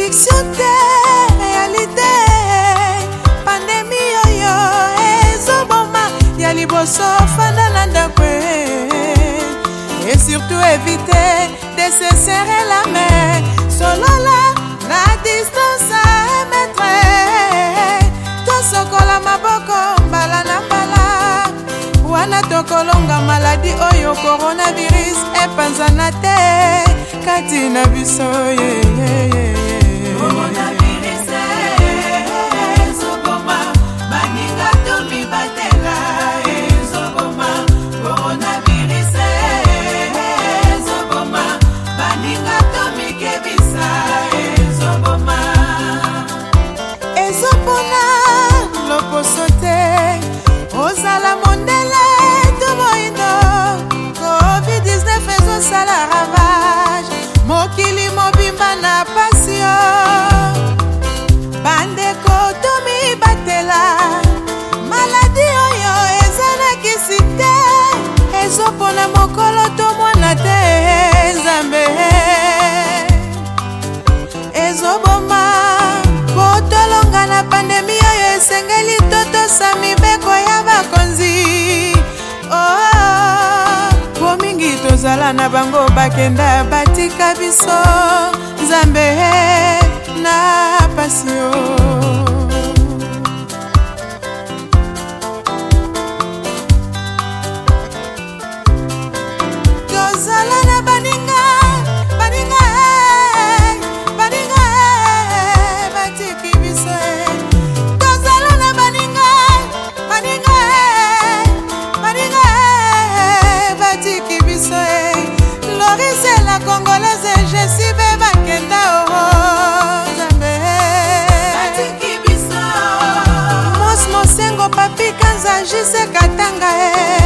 fiction te réalité pandémie oyo ezoboma ya liboso fanda na ndako et surtout éviter de se serrer la main solola na distance à mettre tosokola maboko mbala na mbala wana tokolonga maladi oyo coronavirus epanzana te kati na biso coronavirus ezoboma baninga tomibatela ezoboma coronavirus ezoboma baninga tomikebisa ezoboma ezopona loposo te ozala mondele to moindo covid-19 ezosala ravage mokili mobimba na pasio bandeko tomibatela maladi oyo ezalakisi te ezopona mokolo tomona te nzambe ezoboma po tolonga na pandemi oyo esengeli totosa mibeko ya bakonzi po mingi tozala na bango bakenda batika biso nzambe na pasio tozala na baninga batiki biso tozala na baninga batiki biso Lorise la congolaise Jessie beba kenda nzambe batiki biso Mos Mosengo papi kanza jise katanga